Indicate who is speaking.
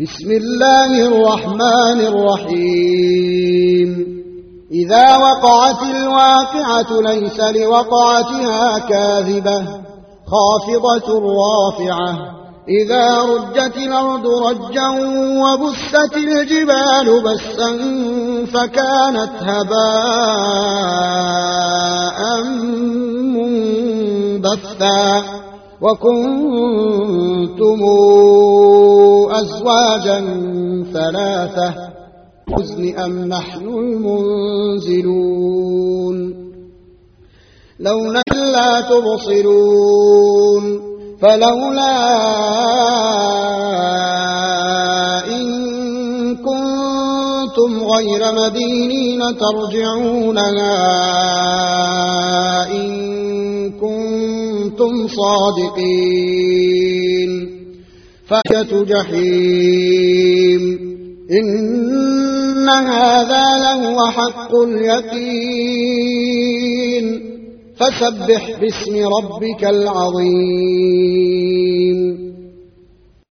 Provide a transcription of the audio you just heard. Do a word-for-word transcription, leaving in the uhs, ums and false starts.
Speaker 1: بسم الله الرحمن الرحيم إذا وقعت الواقعة ليس لوقعتها كاذبة خافضة رافعة إذا رجت الأرض رجا وبست الجبال بسا فكانت هباء منبثا وكنتم أزواجا ثلاثة حزن أم نحن المنزلون لو لا تبصرون فلولا إن كنتم غير مدينين ترجعونها إن كنتم صادقين فأية جحيم إن هذا لهو حق اليقين فسبح باسم ربك العظيم